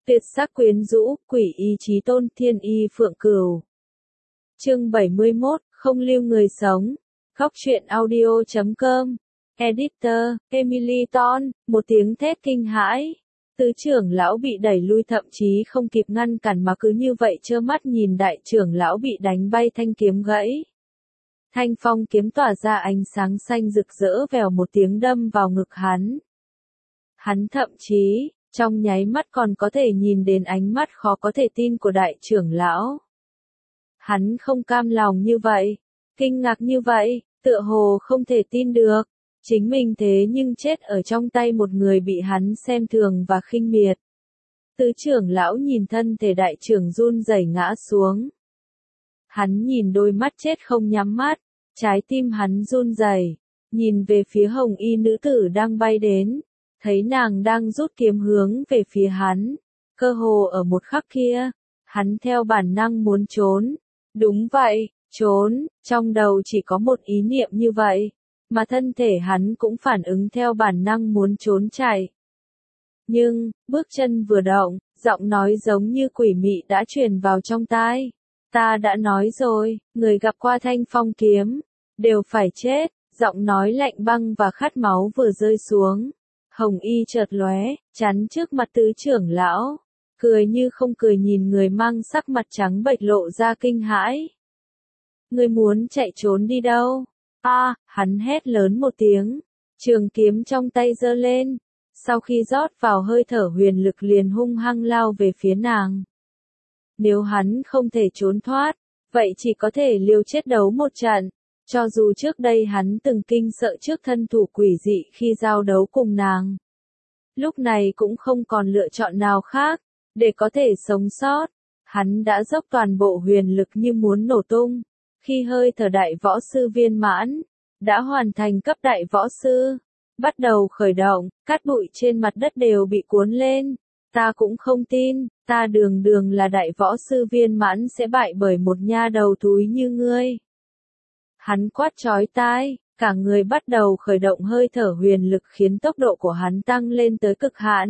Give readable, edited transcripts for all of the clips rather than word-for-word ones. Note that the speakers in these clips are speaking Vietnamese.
Tuyệt sắc quyến rũ, quỷ ý chí tôn, thiên y phượng cửu. Chương 71, không lưu người sống. Khóc chuyện audio.com. Editor, Emily Ton, một tiếng thét kinh hãi. Tứ trưởng lão bị đẩy lui, thậm chí không kịp ngăn cản mà cứ như vậy trơ mắt nhìn đại trưởng lão bị đánh bay, thanh kiếm gãy. Thanh phong kiếm tỏa ra ánh sáng xanh rực rỡ, vèo một tiếng đâm vào ngực hắn. Hắn thậm chí, trong nháy mắt còn có thể nhìn đến ánh mắt khó có thể tin của đại trưởng lão. Hắn không cam lòng như vậy, kinh ngạc như vậy, tựa hồ không thể tin được. Chính mình thế nhưng chết ở trong tay một người bị hắn xem thường và khinh miệt. Tứ trưởng lão nhìn thân thể đại trưởng run rẩy ngã xuống. Hắn nhìn đôi mắt chết không nhắm mắt, trái tim hắn run rẩy, nhìn về phía hồng y nữ tử đang bay đến, thấy nàng đang rút kiếm hướng về phía hắn. Cơ hồ ở một khắc kia, hắn theo bản năng muốn trốn. Đúng vậy, trốn, trong đầu chỉ có một ý niệm như vậy. Mà thân thể hắn cũng phản ứng theo bản năng muốn trốn chạy. Nhưng, bước chân vừa động, giọng nói giống như quỷ mị đã truyền vào trong tai. Ta đã nói rồi, người gặp qua thanh phong kiếm, đều phải chết. Giọng nói lạnh băng và khát máu vừa rơi xuống. Hồng y chợt lóe, chắn trước mặt tứ trưởng lão. Cười như không cười nhìn người mang sắc mặt trắng bệch lộ ra kinh hãi. Người muốn chạy trốn đi đâu? Hắn hét lớn một tiếng, trường kiếm trong tay giơ lên, sau khi rót vào hơi thở huyền lực liền hung hăng lao về phía nàng. Nếu hắn không thể trốn thoát, vậy chỉ có thể liều chết đấu một trận, cho dù trước đây hắn từng kinh sợ trước thân thủ quỷ dị khi giao đấu cùng nàng. Lúc này cũng không còn lựa chọn nào khác, để có thể sống sót, hắn đã dốc toàn bộ huyền lực như muốn nổ tung. Khi hơi thở đại võ sư viên mãn, đã hoàn thành cấp đại võ sư, bắt đầu khởi động, cát bụi trên mặt đất đều bị cuốn lên. Ta cũng không tin, ta đường đường là đại võ sư viên mãn sẽ bại bởi một nha đầu thúi như ngươi. Hắn quát chói tai, cả người bắt đầu khởi động hơi thở huyền lực khiến tốc độ của hắn tăng lên tới cực hạn.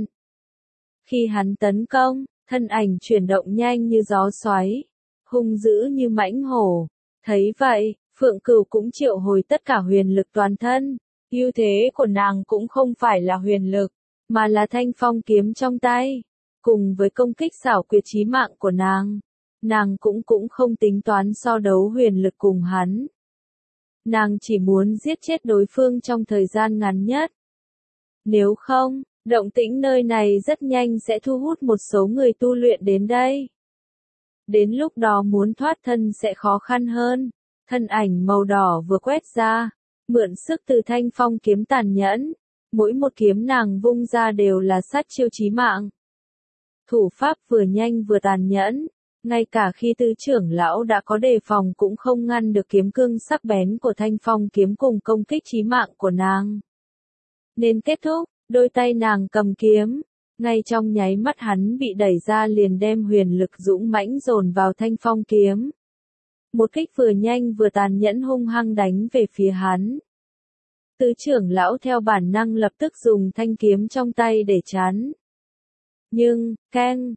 Khi hắn tấn công, thân ảnh chuyển động nhanh như gió xoáy, hung dữ như mãnh hổ. Thấy vậy, Phượng Cửu cũng triệu hồi tất cả huyền lực toàn thân. Ưu thế của nàng cũng không phải là huyền lực, mà là thanh phong kiếm trong tay. Cùng với công kích xảo quyệt chí mạng của nàng cũng không tính toán so đấu huyền lực cùng hắn. Nàng chỉ muốn giết chết đối phương trong thời gian ngắn nhất. Nếu không, động tĩnh nơi này rất nhanh sẽ thu hút một số người tu luyện đến đây. Đến lúc đó muốn thoát thân sẽ khó khăn hơn. Thân ảnh màu đỏ vừa quét ra, mượn sức từ thanh phong kiếm tàn nhẫn, mỗi một kiếm nàng vung ra đều là sát chiêu chí mạng. Thủ pháp vừa nhanh vừa tàn nhẫn, ngay cả khi tứ trưởng lão đã có đề phòng cũng không ngăn được kiếm cương sắc bén của thanh phong kiếm cùng công kích chí mạng của nàng. Nên kết thúc, đôi tay nàng cầm kiếm, ngay trong nháy mắt hắn bị đẩy ra liền đem huyền lực dũng mãnh dồn vào thanh phong kiếm. Một kích vừa nhanh vừa tàn nhẫn hung hăng đánh về phía hắn. Tứ trưởng lão theo bản năng lập tức dùng thanh kiếm trong tay để chắn. Nhưng, keng,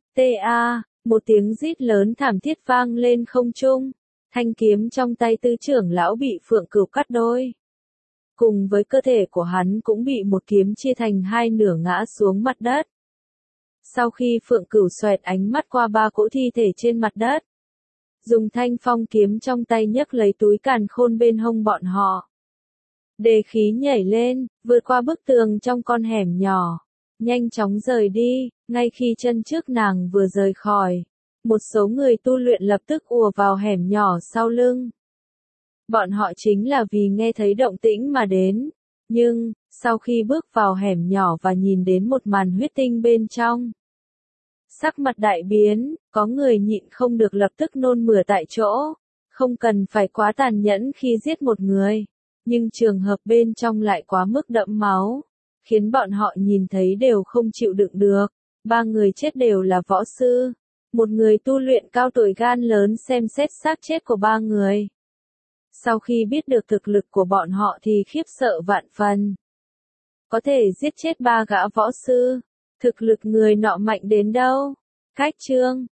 một tiếng rít lớn thảm thiết vang lên không trung. Thanh kiếm trong tay tứ trưởng lão bị Phượng Cửu cắt đôi. Cùng với cơ thể của hắn cũng bị một kiếm chia thành hai nửa ngã xuống mặt đất. Sau khi Phượng Cửu xoẹt ánh mắt qua ba cỗ thi thể trên mặt đất, dùng thanh phong kiếm trong tay nhấc lấy túi càn khôn bên hông bọn họ. Đề khí nhảy lên, vượt qua bức tường trong con hẻm nhỏ, nhanh chóng rời đi. Ngay khi chân trước nàng vừa rời khỏi, một số người tu luyện lập tức ùa vào hẻm nhỏ sau lưng. Bọn họ chính là vì nghe thấy động tĩnh mà đến, nhưng, sau khi bước vào hẻm nhỏ và nhìn đến một màn huyết tinh bên trong, sắc mặt đại biến, có người nhịn không được lập tức nôn mửa tại chỗ. Không cần phải quá tàn nhẫn khi giết một người, nhưng trường hợp bên trong lại quá mức đẫm máu, khiến bọn họ nhìn thấy đều không chịu đựng được. Ba người chết đều là võ sư. Một người tu luyện cao tuổi gan lớn xem xét xác chết của ba người. Sau khi biết được thực lực của bọn họ thì khiếp sợ vạn phần. Có thể giết chết ba gã võ sư, thực lực người nọ mạnh đến đâu? Khách trương.